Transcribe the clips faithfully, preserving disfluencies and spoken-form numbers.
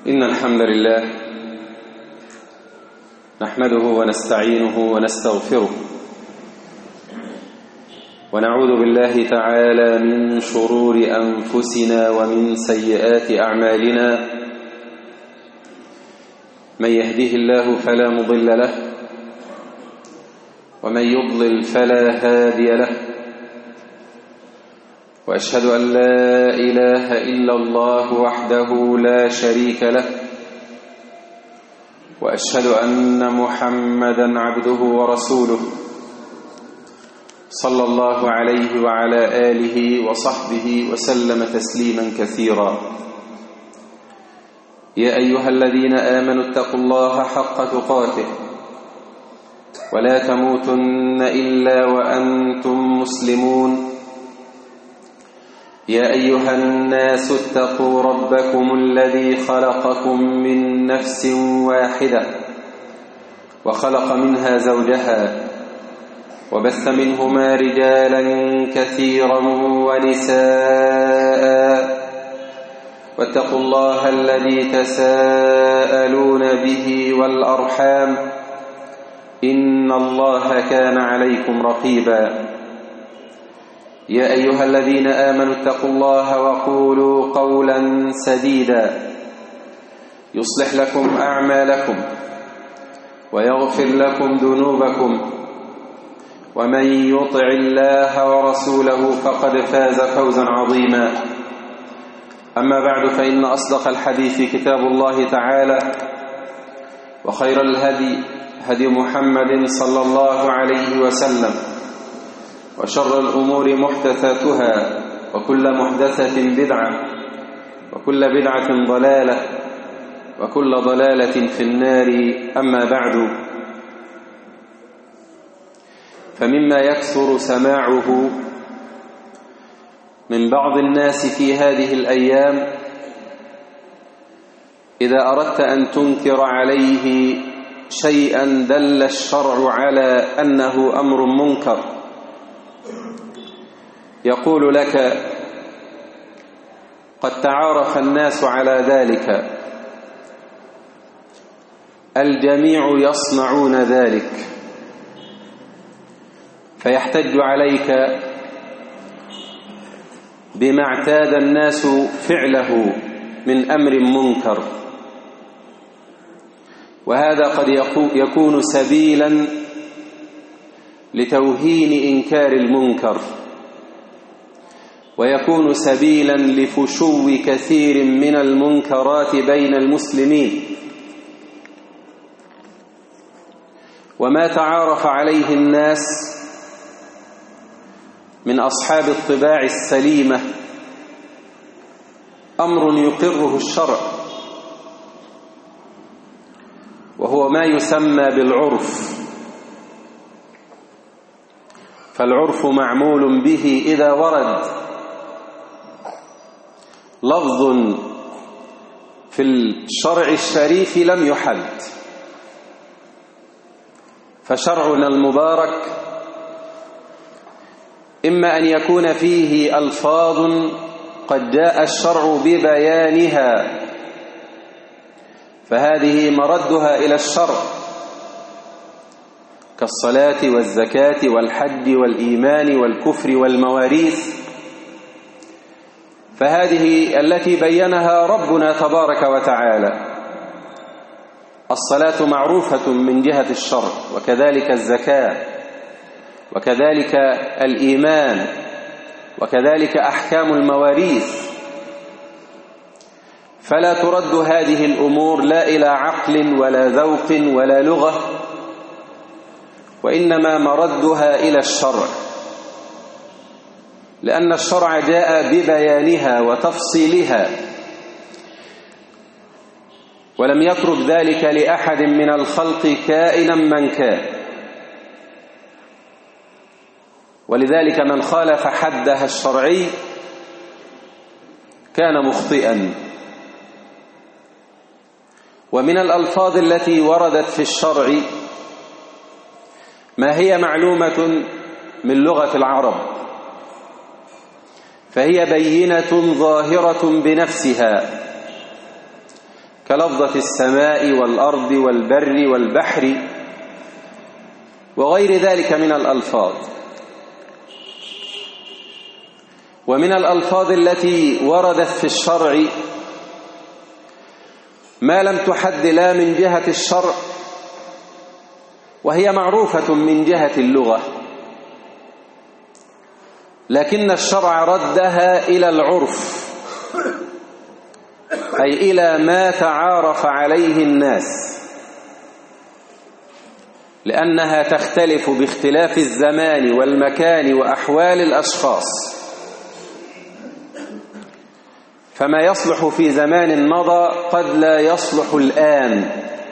إن الحمد لله نحمده ونستعينه ونستغفره ونعوذ بالله تعالى من شرور أنفسنا ومن سيئات أعمالنا. من يهده الله فلا مضل له ومن يضلل فلا هادي له، وأشهد أن لا إله إلا الله وحده لا شريك له، وأشهد أن محمدا عبده ورسوله صلى الله عليه وعلى آله وصحبه وسلم تسليما كثيرا. يا أيها الذين آمنوا اتقوا الله حق تقاته ولا تموتن إلا وأنتم مسلمون. يا أيها الناس اتقوا ربكم الذي خلقكم من نفس واحدة وخلق منها زوجها وبث منهما رجالا كثيرا ونساء، واتقوا الله الذي تساءلون به والأرحام إن الله كان عليكم رقيبا. يا أيها الذين آمنوا اتقوا الله وقولوا قولا سديدا يصلح لكم أعمالكم ويغفر لكم ذنوبكم، ومن يطع الله ورسوله فقد فاز فوزا عظيما. أما بعد، فإن أصدق الحديث كتاب الله تعالى، وخير الهدي هدي محمد صلى الله عليه وسلم، وشر الأمور محدثاتها، وكل محدثة بدعة، وكل بدعة ضلالة، وكل ضلالة في النار. أما بعد، فمما يكثر سماعه من بعض الناس في هذه الأيام، إذا أردت أن تنكر عليه شيئا دل الشرع على أنه أمر منكر، يقول لك: قد تعارف الناس على ذلك، الجميع يصنعون ذلك، فيحتج عليك بما اعتاد الناس فعله من أمر منكر، وهذا قد يكون سبيلا لتوهين إنكار المنكر، ويكون سبيلا لفشو كثير من المنكرات بين المسلمين. وما تعارف عليه الناس من أصحاب الطباع السليمة أمر يقره الشرع، وهو ما يسمى بالعرف. فالعرف معمول به إذا ورد لفظ في الشرع الشريف لم يحد. فشرعنا المبارك إما أن يكون فيه ألفاظ قد جاء الشرع ببيانها، فهذه مردها إلى الشرع، كالصلاة والزكاة والحج والإيمان والكفر والمواريث، فهذه التي بينها ربنا تبارك وتعالى. الصلاة معروفة من جهة الشرع، وكذلك الزكاة، وكذلك الإيمان، وكذلك أحكام المواريث. فلا ترد هذه الأمور لا إلى عقل ولا ذوق ولا لغة، وإنما مردها إلى الشرع، لأن الشرع جاء ببيانها وتفصيلها، ولم يترك ذلك لأحد من الخلق كائنا من كان. ولذلك من خالف حدها الشرعي كان مخطئا. ومن الألفاظ التي وردت في الشرع ما هي معلومة من لغة العرب، فهي بينة ظاهرة بنفسها، كلفظة السماء والأرض والبر والبحر وغير ذلك من الألفاظ. ومن الألفاظ التي وردت في الشرع ما لم تحد لا من جهة الشرع وهي معروفة من جهة اللغة، لكن الشرع ردها إلى العرف، أي إلى ما تعارف عليه الناس، لأنها تختلف باختلاف الزمان والمكان وأحوال الأشخاص. فما يصلح في زمان مضى قد لا يصلح الآن،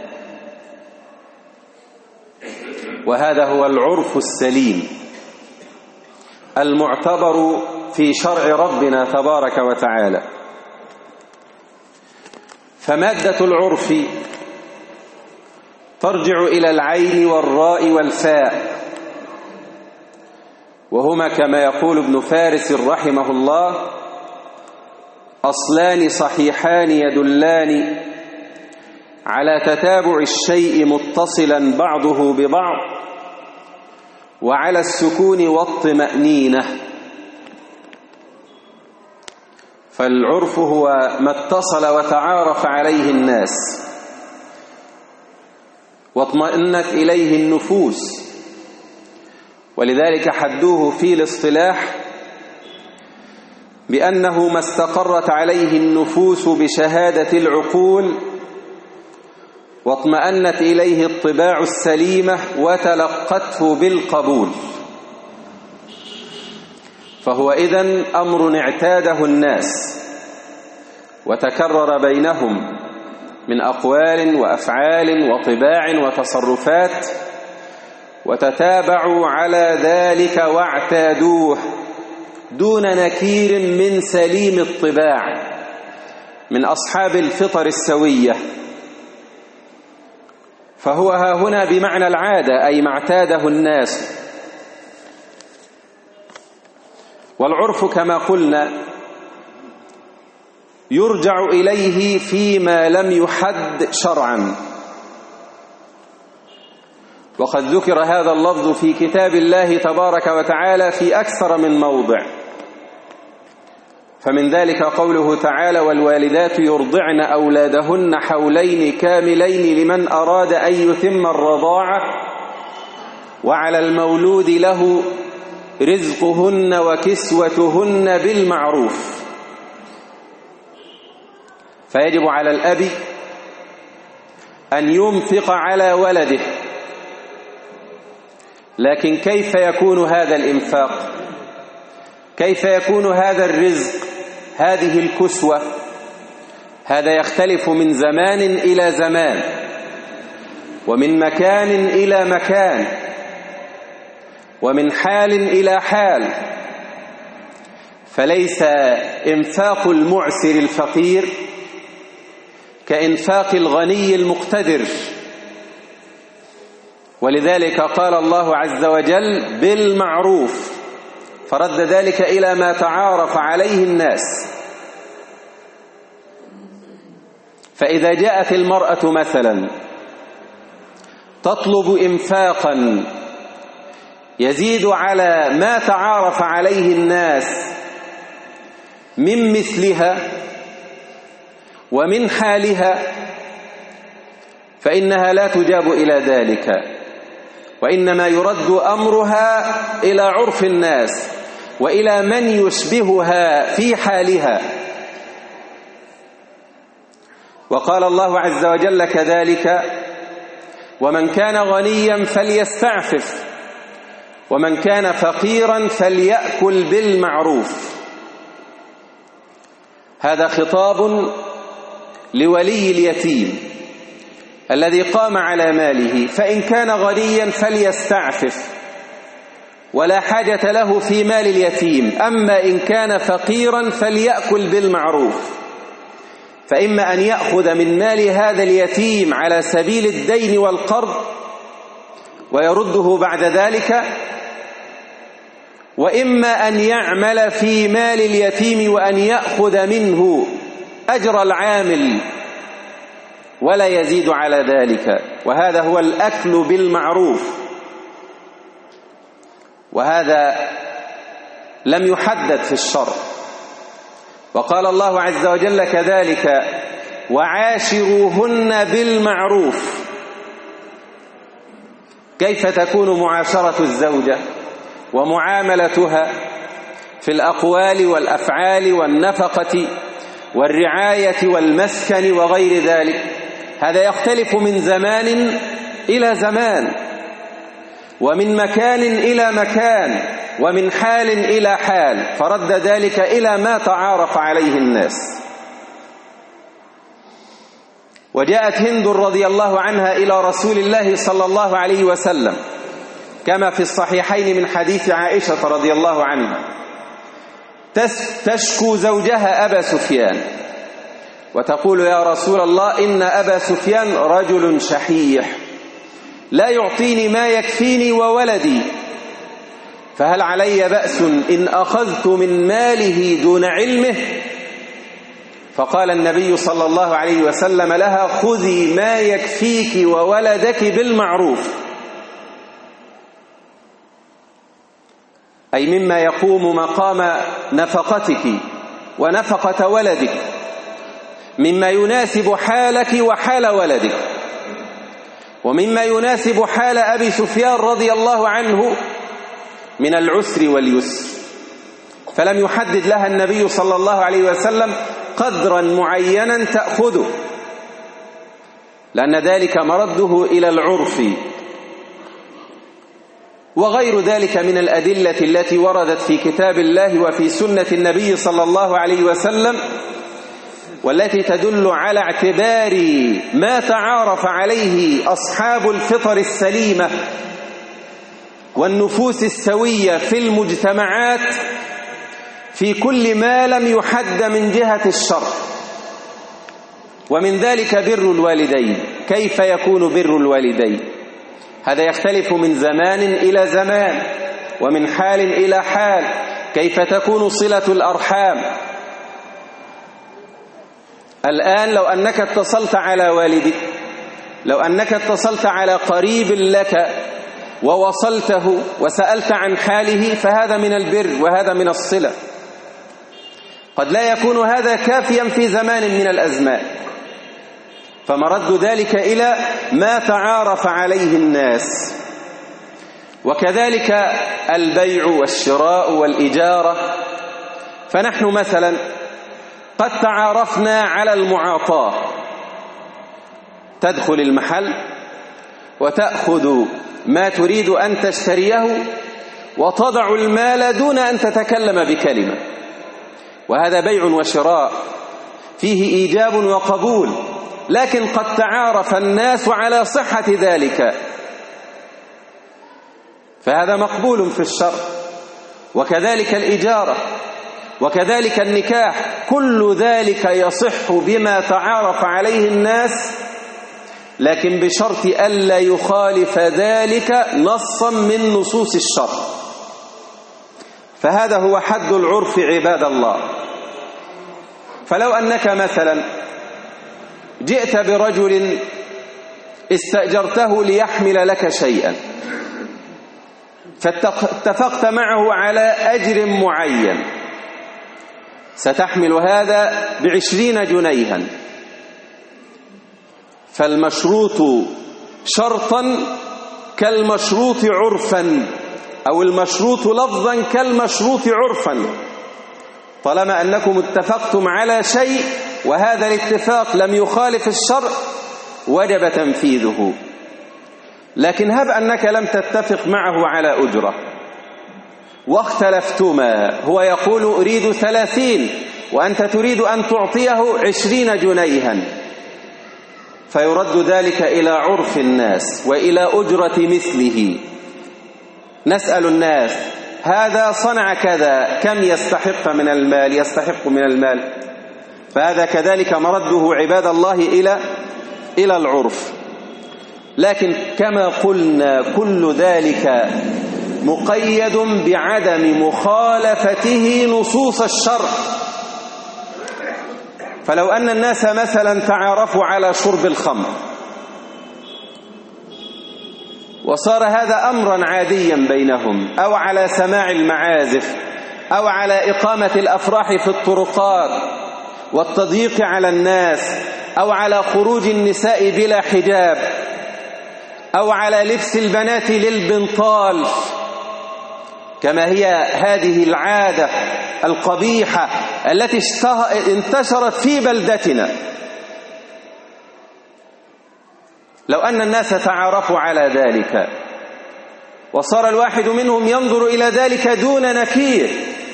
وهذا هو العرف السليم المعتبر في شرع ربنا تبارك وتعالى. فمادة العرف ترجع إلى العين والراء والفاء، وهما كما يقول ابن فارس رحمه الله أصلان صحيحان يدلان على تتابع الشيء متصلا بعضه ببعض وعلى السكون والطمأنينة. فالعرف هو ما اتصل وتعارف عليه الناس واطمأنت إليه النفوس، ولذلك حدوه في الاصطلاح بأنه ما استقرت عليه النفوس بشهادة العقول واطمأنت إليه الطباع السليمة وتلقته بالقبول. فهو إذن أمر اعتاده الناس وتكرر بينهم من أقوال وأفعال وطباع وتصرفات، وتتابعوا على ذلك واعتادوه دون نكير من سليم الطباع من أصحاب الفطر السوية. فهو ها هنا بمعنى العادة، أي ما اعتاده الناس. والعرف كما قلنا يرجع إليه فيما لم يحد شرعا، وقد ذكر هذا اللفظ في كتاب الله تبارك وتعالى في أكثر من موضع. فمن ذلك قوله تعالى: والوالدات يرضعن أولادهن حولين كاملين لمن أراد أن يتم الرضاعة وعلى المولود له رزقهن وكسوتهن بالمعروف. فيجب على الأب أن ينفق على ولده، لكن كيف يكون هذا الإنفاق؟ كيف يكون هذا الرزق، هذه الكسوة؟ هذا يختلف من زمان إلى زمان ومن مكان إلى مكان ومن حال إلى حال. فليس إنفاق المعسر الفقير كإنفاق الغني المقتدر، ولذلك قال الله عز وجل بالمعروف، فرد ذلك إلى ما تعارف عليه الناس. فإذا جاءت المرأة مثلا تطلب إنفاقا يزيد على ما تعارف عليه الناس من مثلها ومن حالها، فإنها لا تجاب إلى ذلك، وإنما يرد أمرها إلى عرف الناس وإلى من يشبهها في حالها. وقال الله عز وجل كذلك: ومن كان غنيا فليستعفف ومن كان فقيرا فليأكل بالمعروف. هذا خطاب لولي اليتيم الذي قام على ماله، فإن كان غنيا فليستعفف ولا حاجة له في مال اليتيم، أما إن كان فقيرا فليأكل بالمعروف. فإما أن يأخذ من مال هذا اليتيم على سبيل الدين والقرض ويرده بعد ذلك، وإما أن يعمل في مال اليتيم وأن يأخذ منه أجر العامل ولا يزيد على ذلك، وهذا هو الأكل بالمعروف، وهذا لم يحدد في الشرع. وقال الله عز وجل كذلك: وعاشروهن بالمعروف. كيف تكون معاشرة الزوجة ومعاملتها في الأقوال والأفعال والنفقة والرعاية والمسكن وغير ذلك؟ هذا يختلف من زمان إلى زمان، ومن مكان إلى مكان، ومن حال إلى حال، فرد ذلك إلى ما تعارف عليه الناس. وجاءت هند رضي الله عنها إلى رسول الله صلى الله عليه وسلم كما في الصحيحين من حديث عائشة رضي الله عنها، تشكو زوجها أبا سفيان وتقول: يا رسول الله، إن أبا سفيان رجل شحيح لا يعطيني ما يكفيني وولدي، فهل علي بأس إن أخذت من ماله دون علمه؟ فقال النبي صلى الله عليه وسلم لها: خذي ما يكفيك وولدك بالمعروف، أي مما يقوم مقام نفقتك ونفقة ولدك، مما يناسب حالك وحال ولدك، ومما يناسب حال أبي سفيان رضي الله عنه من العسر واليسر. فلم يحدد لها النبي صلى الله عليه وسلم قدرا معينا تأخذه، لأن ذلك مرده إلى العرف وغير ذلك من الأدلة التي وردت في كتاب الله وفي سنة النبي صلى الله عليه وسلم، والتي تدل على اعتبار ما تعارف عليه أصحاب الفطر السليمة والنفوس السوية في المجتمعات في كل ما لم يحد من جهة الشرع. ومن ذلك بر الوالدين. كيف يكون بر الوالدين؟ هذا يختلف من زمان إلى زمان ومن حال إلى حال. كيف تكون صلة الأرحام؟ الآن لو أنك اتصلت على والدك، لو أنك اتصلت على قريب لك ووصلته وسألت عن حاله، فهذا من البر وهذا من الصلة. قد لا يكون هذا كافيا في زمان من الأزمان، فمرد ذلك إلى ما تعارف عليه الناس. وكذلك البيع والشراء والإجارة. فنحن مثلا قد تعارفنا على المعاطاة، تدخل المحل وتأخذ ما تريد أن تشتريه وتضع المال دون أن تتكلم بكلمة، وهذا بيع وشراء فيه إيجاب وقبول، لكن قد تعارف الناس على صحة ذلك، فهذا مقبول في الشرع. وكذلك الإجارة، وكذلك النكاح، كل ذلك يصح بما تعارف عليه الناس، لكن بشرط ألا يخالف ذلك نصا من نصوص الشرع. فهذا هو حد العرف عباد الله. فلو أنك مثلا جئت برجل استأجرته ليحمل لك شيئا، فاتفقت معه على أجر معين، ستحمل هذا بعشرين جنيها، فالمشروط شرطا كالمشروط عرفا، أو المشروط لفظا كالمشروط عرفا، طالما أنكم اتفقتم على شيء وهذا الاتفاق لم يخالف الشرع وجب تنفيذه. لكن هب أنك لم تتفق معه على أجرة واختلفتما، هو يقول أريد ثلاثين وأنت تريد أن تعطيه عشرين جنيها، فيرد ذلك إلى عرف الناس وإلى أجرة مثله. نسأل الناس: هذا صنع كذا، كم يستحق من المال؟ يستحق من المال. فهذا كذلك مرده عباد الله إلى إلى العرف. لكن كما قلنا كل ذلك مقيد بعدم مخالفته نصوص الشرع. فلو أن الناس مثلا تعارفوا على شرب الخمر وصار هذا أمرا عاديا بينهم، أو على سماع المعازف، أو على إقامة الأفراح في الطرقات والتضييق على الناس، أو على خروج النساء بلا حجاب، أو على لبس البنات للبنطال، كما هي هذه العادة القبيحة التي انتشرت في بلدتنا. لو أن الناس تعارفوا على ذلك وصار الواحد منهم ينظر إلى ذلك دون نكير،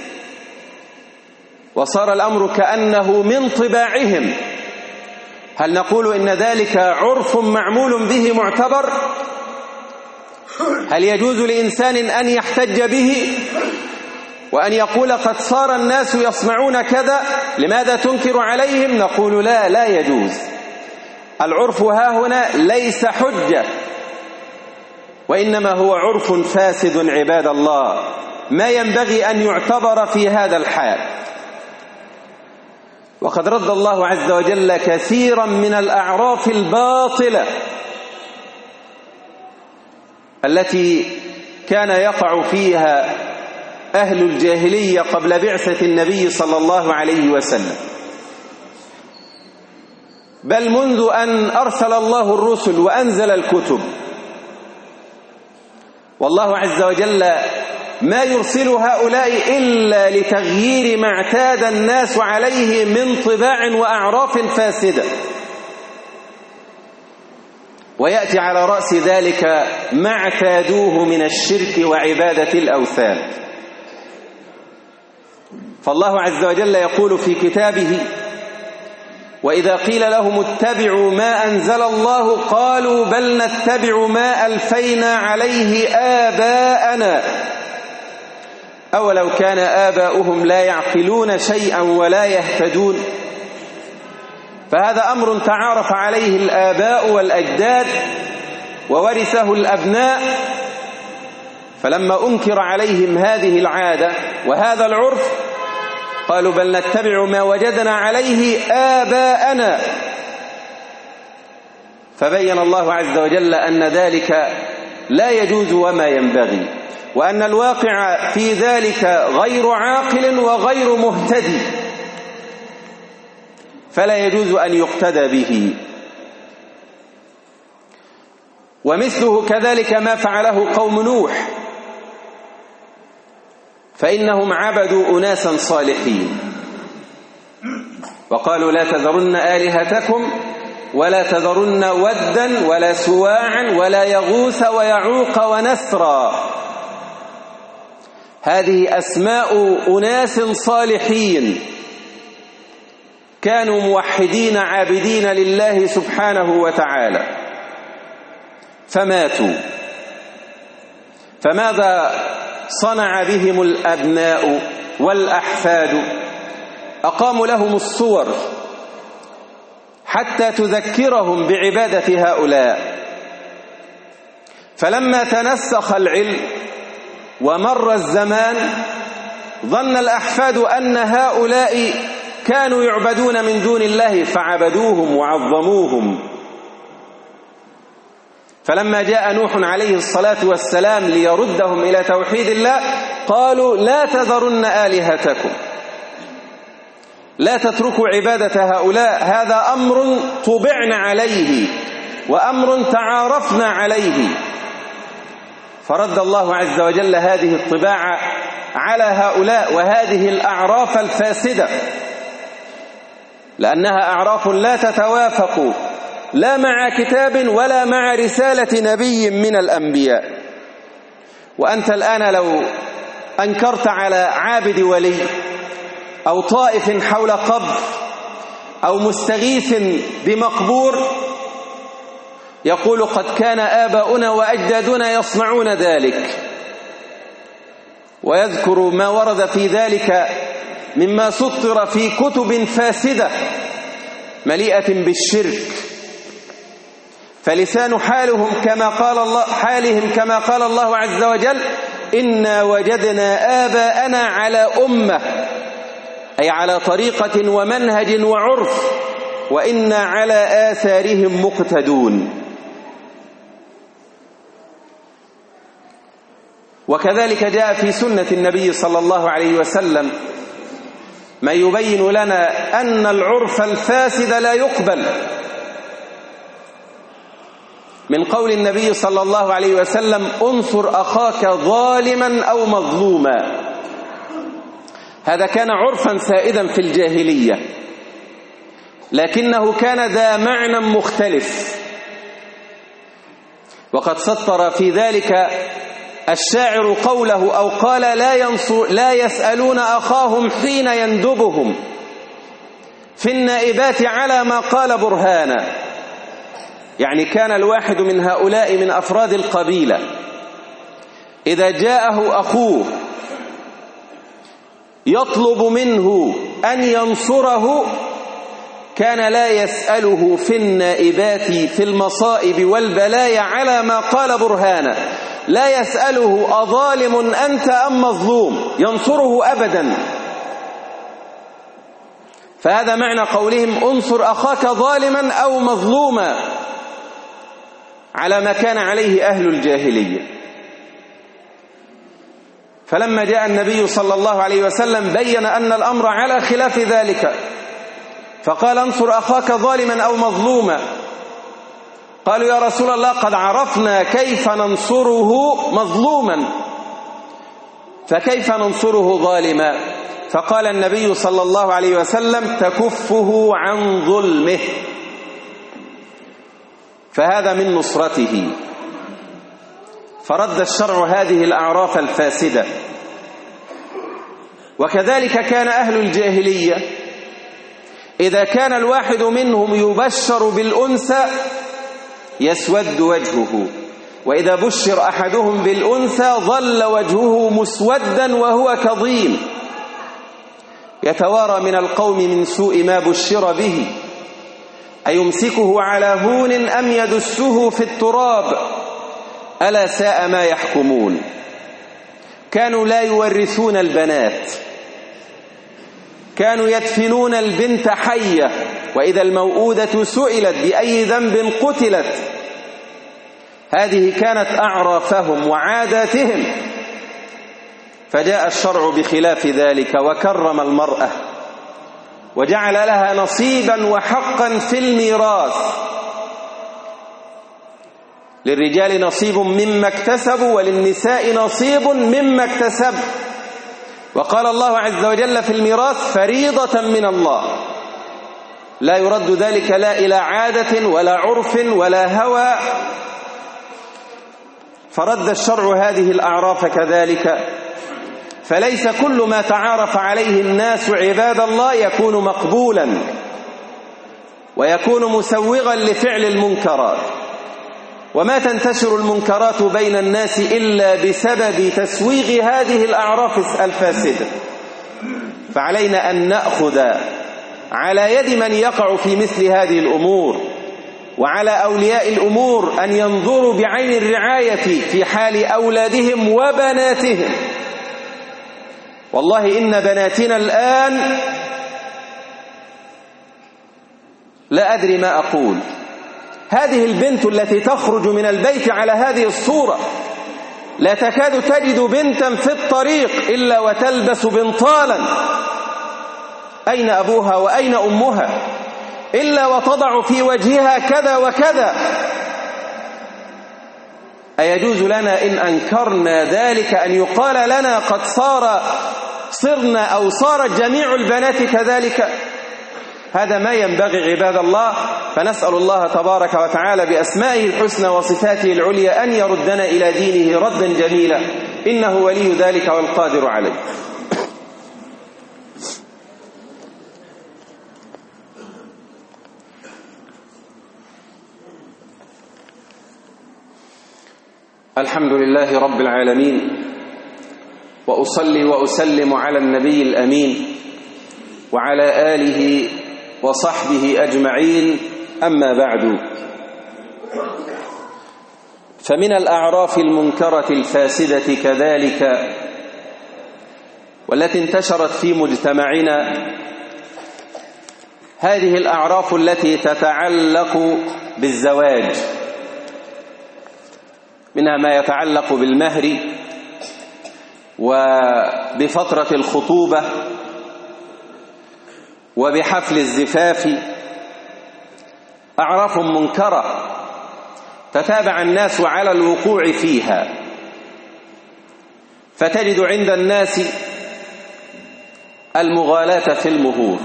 وصار الأمر كأنه من طباعهم، هل نقول إن ذلك عرف معمول به معتبر؟ هل يجوز لإنسان أن يحتج به وأن يقول قد صار الناس يصنعون كذا، لماذا تنكر عليهم؟ نقول لا، لا يجوز. العرف ها هنا ليس حجة، وإنما هو عرف فاسد عباد الله، ما ينبغي أن يعتبر في هذا الحال. وقد رد الله عز وجل كثيرا من الأعراف الباطلة التي كان يقع فيها أهل الجاهلية قبل بعثة النبي صلى الله عليه وسلم، بل منذ أن أرسل الله الرسل وأنزل الكتب. والله عز وجل ما يرسل هؤلاء إلا لتغيير ما اعتاد الناس عليه من طباع وأعراف فاسدة، ويأتي على رأس ذلك ما اعتادوه من الشرك وعبادة الأوثان. فالله عز وجل يقول في كتابه: وإذا قيل لهم اتبعوا ما أنزل الله قالوا بل نتبع ما ألفينا عليه آباءنا أولو كان آباؤهم لا يعقلون شيئا ولا يهتدون. فهذا أمر تعارف عليه الآباء والأجداد وورثه الأبناء، فلما أنكر عليهم هذه العادة وهذا العرف قالوا بل نتبع ما وجدنا عليه آباءنا. فبين الله عز وجل أن ذلك لا يجوز وما ينبغي، وأن الواقع في ذلك غير عاقل وغير مهتدي، فلا يجوز أن يقتدى به. ومثله كذلك ما فعله قوم نوح، فإنهم عبدوا أناسا صالحين وقالوا لا تذرن آلهتكم ولا تذرن ودا ولا سواعا ولا يغوث ويعوق ونسرا. هذه أسماء أناس صالحين كانوا موحدين عابدين لله سبحانه وتعالى، فماتوا. فماذا صنع بهم الأبناء والأحفاد؟ أقاموا لهم الصور حتى تذكرهم بعبادة هؤلاء. فلما تنسخ العلم ومر الزمان ظن الأحفاد أن هؤلاء كانوا يعبدون من دون الله فعبدوهم وعظموهم. فلما جاء نوح عليه الصلاة والسلام ليردهم إلى توحيد الله قالوا لا تذرن آلهتكم، لا تتركوا عبادة هؤلاء، هذا أمر طبعنا عليه وأمر تعارفنا عليه. فرد الله عز وجل هذه الطباع على هؤلاء وهذه الأعراف الفاسدة، لأنها أعراف لا تتوافق لا مع كتاب ولا مع رسالة نبي من الأنبياء. وأنت الآن لو أنكرت على عابد ولي أو طائف حول قبر أو مستغيث بمقبور يقول قد كان آباؤنا وأجدادنا يصنعون ذلك، ويذكر ما ورد في ذلك مما سطر في كتب فاسدة مليئة بالشرك. فلسان حالهم كما قال الله حالهم كما قال الله عز وجل إنا وجدنا آباءنا على أمة أي على طريقة ومنهج وعرف، وإنا على آثارهم مقتدون. وكذلك جاء في سنة النبي صلى الله عليه وسلم ما يبين لنا أن العرف الفاسد لا يقبل، من قول النبي صلى الله عليه وسلم: انصر أخاك ظالما أو مظلوما. هذا كان عرفا سائدا في الجاهلية، لكنه كان ذا معنى مختلف، وقد سطر في ذلك الشاعر قوله أو قال: لا, ينصر لا يسألون أخاهم حين يندبهم في النائبات على ما قال برهانا. يعني كان الواحد من هؤلاء من أفراد القبيلة إذا جاءه أخوه يطلب منه أن ينصره كان لا يسأله في النائبات في المصائب والبلايا على ما قال برهانا، لا يسأله أظالم أنت أم مظلوم، ينصره أبدا. فهذا معنى قولهم: انصر أخاك ظالما أو مظلوما، على ما كان عليه أهل الجاهلية. فلما جاء النبي صلى الله عليه وسلم بين أن الأمر على خلاف ذلك، فقال: انصر أخاك ظالما أو مظلوما. قالوا: يا رسول الله قد عرفنا كيف ننصره مظلوما، فكيف ننصره ظالما؟ فقال النبي صلى الله عليه وسلم: تكفه عن ظلمه. فهذا من نصرته. فرد الشرع هذه الأعراف الفاسدة. وكذلك كان أهل الجاهلية إذا كان الواحد منهم يبشر بالأنثى يسود وجهه، وإذا بشر أحدهم بالأنثى ظل وجهه مسودا وهو كظيم، يتوارى من القوم من سوء ما بشر به، أيمسكه على هون أم يدسه في التراب، ألا ساء ما يحكمون. كانوا لا يورثون البنات، كانوا يدفنون البنت حية، وإذا الموؤودة سئلت بأي ذنب قتلت. هذه كانت أعرافهم وعاداتهم. فجاء الشرع بخلاف ذلك وكرم المرأة وجعل لها نصيبا وحقا في الميراث. للرجال نصيب مما اكتسبوا وللنساء نصيب مما اكتسب. وقال الله عز وجل في الميراث: فريضة من الله، لا يرد ذلك لا إلى عادة ولا عرف ولا هوى. فرد الشرع هذه الأعراف كذلك. فليس كل ما تعارف عليه الناس عباد الله يكون مقبولا ويكون مسوغا لفعل المنكرات. وما تنتشر المنكرات بين الناس إلا بسبب تسويغ هذه الأعراف الفاسدة. فعلينا أن نأخذ على يد من يقع في مثل هذه الأمور، وعلى أولياء الأمور أن ينظروا بعين الرعاية في حال أولادهم وبناتهم. والله إن بناتنا الآن لا أدري ما أقول. هذه البنت التي تخرج من البيت على هذه الصورة لا تكاد تجد بنتا في الطريق إلا وتلبس بنطالا. أين أبوها وأين أمها؟ إلا وتضع في وجهها كذا وكذا. أيجوز لنا إن أنكرنا ذلك أن يقال لنا قد صار صرنا أو صارت جميع البنات كذلك؟ هذا ما ينبغي عباد الله. فنسأل الله تبارك وتعالى بأسمائه الحسنى وصفاته العليا أن يردنا إلى دينه ردا جميلا، إنه ولي ذلك والقادر عليه. الحمد لله رب العالمين، وأصلي وأسلم على النبي الأمين وعلى آله وصحبه أجمعين. أما بعد، فمن الأعراف المنكرة الفاسدة كذلك والتي انتشرت في مجتمعنا هذه الأعراف التي تتعلق بالزواج، منها ما يتعلق بالمهر وبفترة الخطوبة وبحفل الزفاف، أعراف منكرة تتابع الناس على الوقوع فيها، فتجد عند الناس المغالاة في المهور،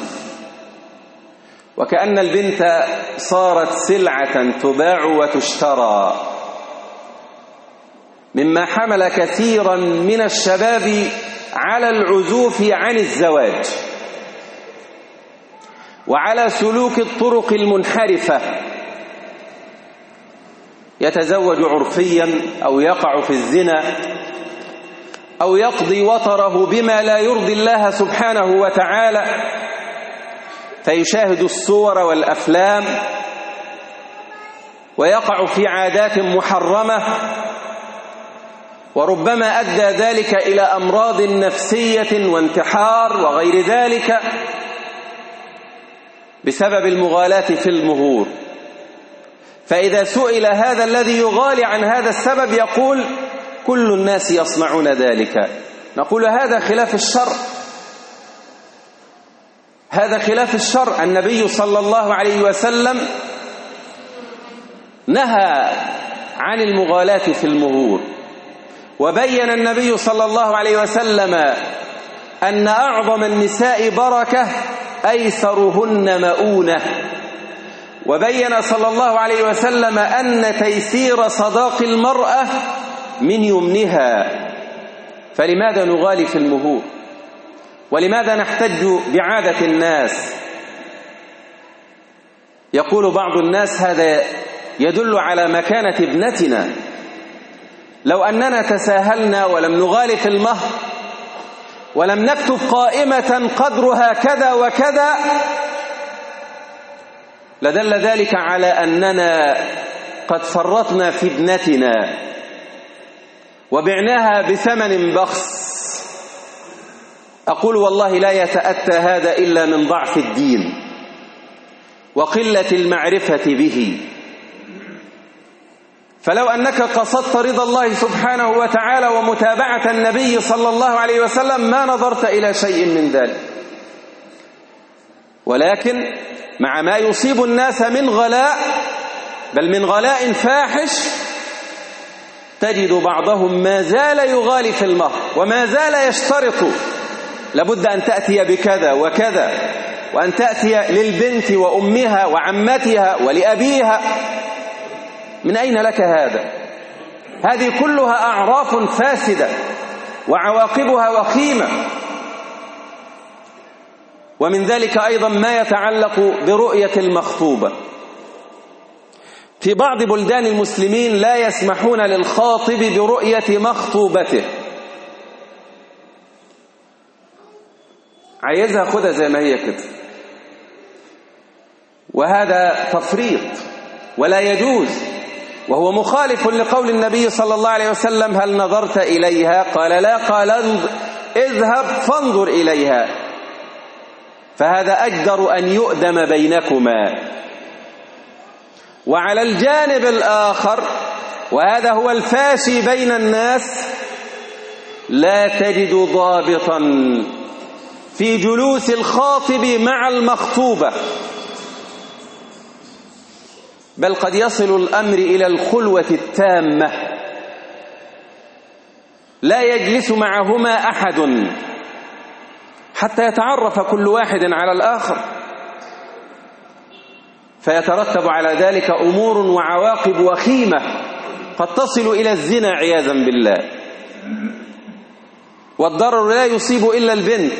وكأن البنت صارت سلعة تباع وتشترى، مما حمل كثيرا من الشباب على العزوف عن الزواج وعلى سلوك الطرق المنحرفة، يتزوج عرفيا أو يقع في الزنا أو يقضي وطره بما لا يرضي الله سبحانه وتعالى، فيشاهد الصور والأفلام ويقع في عادات محرمة، وربما أدى ذلك إلى أمراض نفسية وانتحار وغير ذلك بسبب المغالاة في المهور. فإذا سئل هذا الذي يغالي عن هذا السبب يقول كل الناس يصنعون ذلك، نقول هذا خلاف الشرع، هذا خلاف الشرع. النبي صلى الله عليه وسلم نهى عن المغالاة في المهور، وبين النبي صلى الله عليه وسلم أن أعظم النساء بركة أيسرهن مؤونة، وبين صلى الله عليه وسلم أن تيسير صداق المرأة من يمنها. فلماذا نغالي في المهور؟ ولماذا نحتج بعادة الناس؟ يقول بعض الناس هذا يدل على مكانة ابنتنا، لو أننا تساهلنا ولم نغالي في المهر ولم نكتب قائمة قدرها كذا وكذا لدل ذلك على أننا قد فرطنا في ابنتنا وبعناها بثمن بخس. أقول والله لا يتأتى هذا إلا من ضعف الدين وقلة المعرفة به. فلو أنك قصدت رضا الله سبحانه وتعالى ومتابعة النبي صلى الله عليه وسلم ما نظرت إلى شيء من ذلك، ولكن مع ما يصيب الناس من غلاء، بل من غلاء فاحش، تجد بعضهم ما زال يغالي في المهر وما زال يشترط لابد أن تأتي بكذا وكذا، وأن تأتي للبنت وأمها وعمتها ولأبيها. من أين لك هذا؟ هذه كلها أعراف فاسدة وعواقبها وخيمة. ومن ذلك أيضا ما يتعلق برؤية المخطوبة. في بعض بلدان المسلمين لا يسمحون للخاطب برؤية مخطوبته، عايزها خدها زي ما هي كده، وهذا تفريط ولا يجوز، وهو مخالف لقول النبي صلى الله عليه وسلم هل نظرت إليها؟ قال لا، قال اذهب فانظر إليها، فهذا أجدر أن يؤدم بينكما. وعلى الجانب الآخر، وهذا هو الفاشي بين الناس، لا تجد ضابطا في جلوس الخاطب مع المخطوبة، بل قد يصل الأمر إلى الخلوة التامة، لا يجلس معهما أحد حتى يتعرف كل واحد على الآخر، فيترتب على ذلك أمور وعواقب وخيمة قد تصل إلى الزنا عياذا بالله، والضرر لا يصيب إلا البنت.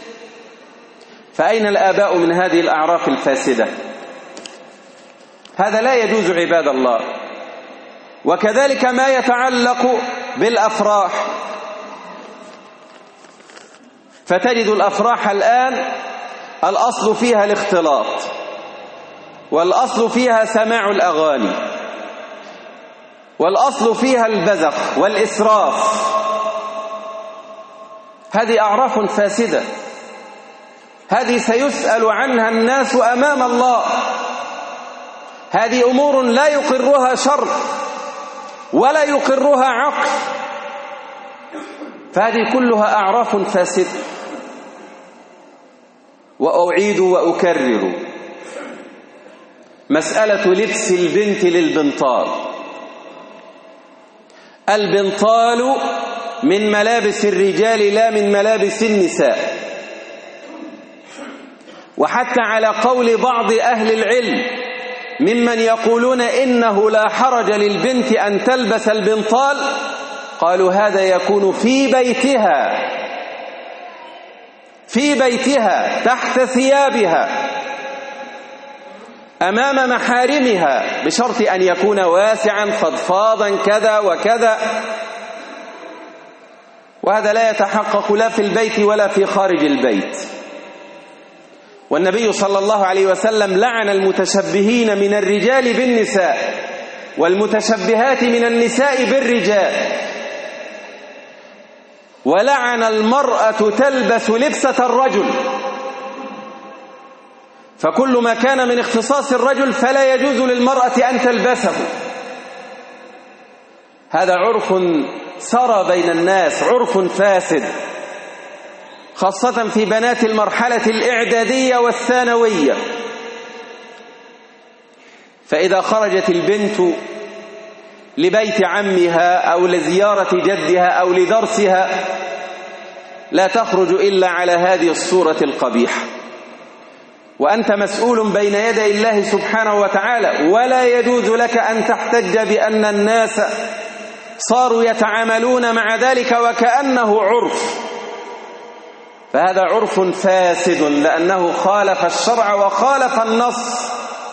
فأين الآباء من هذه الأعراف الفاسدة؟ هذا لا يجوز عباد الله. وكذلك ما يتعلق بالأفراح، فتجد الأفراح الآن الأصل فيها الاختلاط، والأصل فيها سماع الأغاني، والأصل فيها البذخ والإسراف. هذه أعراف فاسدة، هذه سيسأل عنها الناس أمام الله. هذه أمور لا يقرها شرع ولا يقرها عقل، فهذه كلها أعراف فاسدة. وأعيد وأكرر، مسألة لبس البنت للبنطال. البنطال من ملابس الرجال لا من ملابس النساء، وحتى على قول بعض أهل العلم ممن يقولون إنه لا حرج للبنت أن تلبس البنطال، قالوا هذا يكون في بيتها في بيتها تحت ثيابها أمام محارمها، بشرط أن يكون واسعا فضفاضا كذا وكذا، وهذا لا يتحقق لا في البيت ولا في خارج البيت. والنبي صلى الله عليه وسلم لعن المتشبهين من الرجال بالنساء والمتشبهات من النساء بالرجال، ولعن المرأة تلبس لبسة الرجل، فكل ما كان من اختصاص الرجل فلا يجوز للمرأة أن تلبسه. هذا عرف سرى بين الناس، عرف فاسد، خاصة في بنات المرحلة الإعدادية والثانوية. فإذا خرجت البنت لبيت عمها أو لزيارة جدها أو لدرسها لا تخرج إلا على هذه الصورة القبيحة، وأنت مسؤول بين يدي الله سبحانه وتعالى، ولا يجوز لك أن تحتج بأن الناس صاروا يتعاملون مع ذلك وكأنه عرف، فهذا عرف فاسد لأنه خالف الشرع وخالف النص.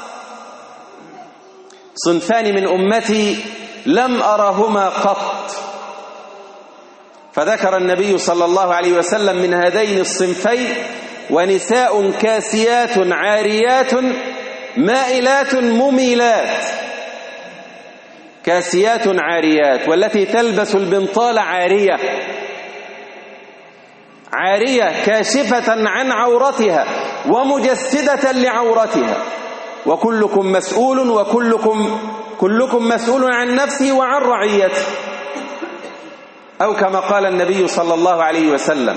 صنفان من أمتي لم أرهما قط، فذكر النبي صلى الله عليه وسلم من هذين الصنفين: ونساء كاسيات عاريات مائلات مميلات. كاسيات عاريات، والتي تلبس البنطال عارية عارية كاشفة عن عورتها ومجسدة لعورتها، وكلكم مسؤول وكلكم كلكم مسؤول عن نفسه وعن رعيته، أو كما قال النبي صلى الله عليه وسلم.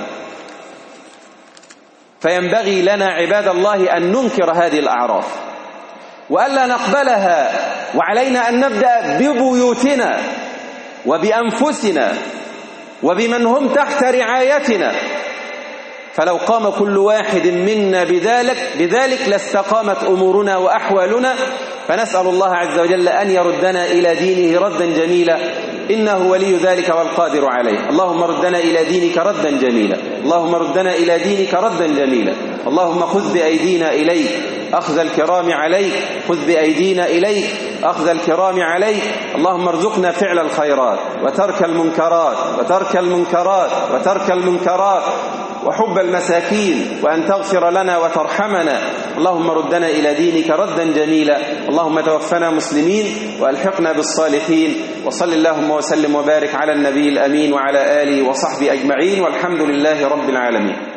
فينبغي لنا عباد الله أن ننكر هذه الأعراف وألا نقبلها، وعلينا أن نبدأ ببيوتنا وبأنفسنا وبمن هم تحت رعايتنا، فلو قام كل واحد منا بذلك بذلك لاستقامت أمورنا وأحوالنا. فنسأل الله عز وجل أن يردنا إلى دينه ردا جميلا، إنه ولي ذلك والقادر عليه. اللهم ردنا إلى دينك ردا جميلا، اللهم ردنا إلى دينك ردا جميلا. اللهم خذ بأيدينا إليك أخذ الكرام عليك، خذ بأيدينا إليك أخذ الكرام عليك. اللهم ارزقنا فعل الخيرات وترك المنكرات وترك المنكرات وترك المنكرات وحب المساكين، وأن تغفر لنا وترحمنا. اللهم ردنا إلى دينك ردا جميلا. اللهم توفنا مسلمين وألحقنا بالصالحين. وصل اللهم وسلم وبارك على النبي الأمين وعلى آله وصحبه أجمعين، والحمد لله رب العالمين.